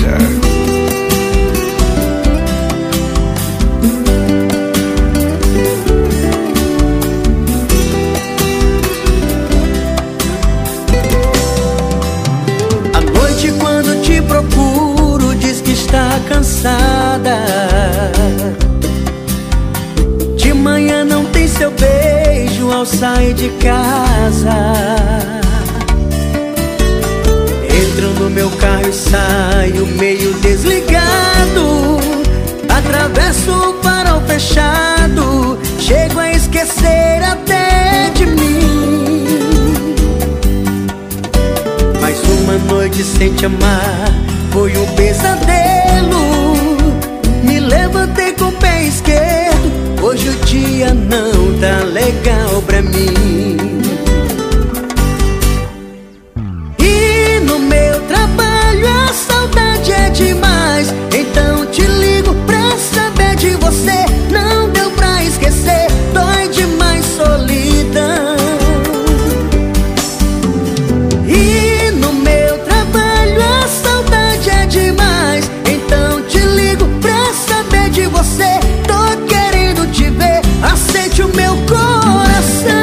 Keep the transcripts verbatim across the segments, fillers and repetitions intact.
Maravilha. À noite quando te procuro diz que está cansada. De manhã não tem seu beijo ao sair de casa. Entro no meu carro e saio meio desligado. Atravesso o farol fechado. Chego a esquecer até de mim. Mais uma noite sem te amar foi um pesadelo. Me levantei com o pé esquerdo. Hoje o dia não tá legal pra mim. E no meu trabalho a saudade é demais. Então te ligo pra saber de você. Não deu pra esquecer, dói demais solidão. E no meu trabalho a saudade é demais. Então te ligo pra saber de você. Tô querendo te ver, aceite o meu coração.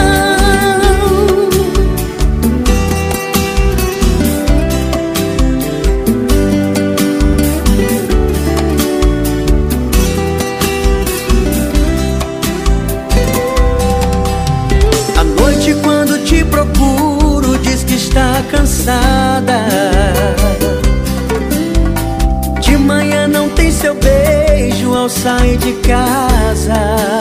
À noite quando te procuro diz que está cansada. De manhã não tem seu beijo ao sair de casa.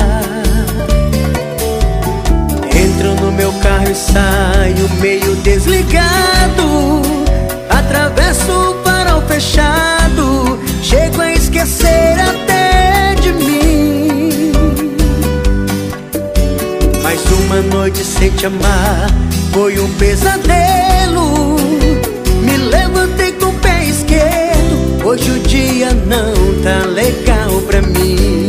Entro no meu carro e saio meio desligado. Atravesso o farol fechado. Chego a esquecer até de mim. Mais uma noite sem te amar foi um pesadelo. Me levantei com o pé esquerdo. Hoje o dia não tá legal pra mim.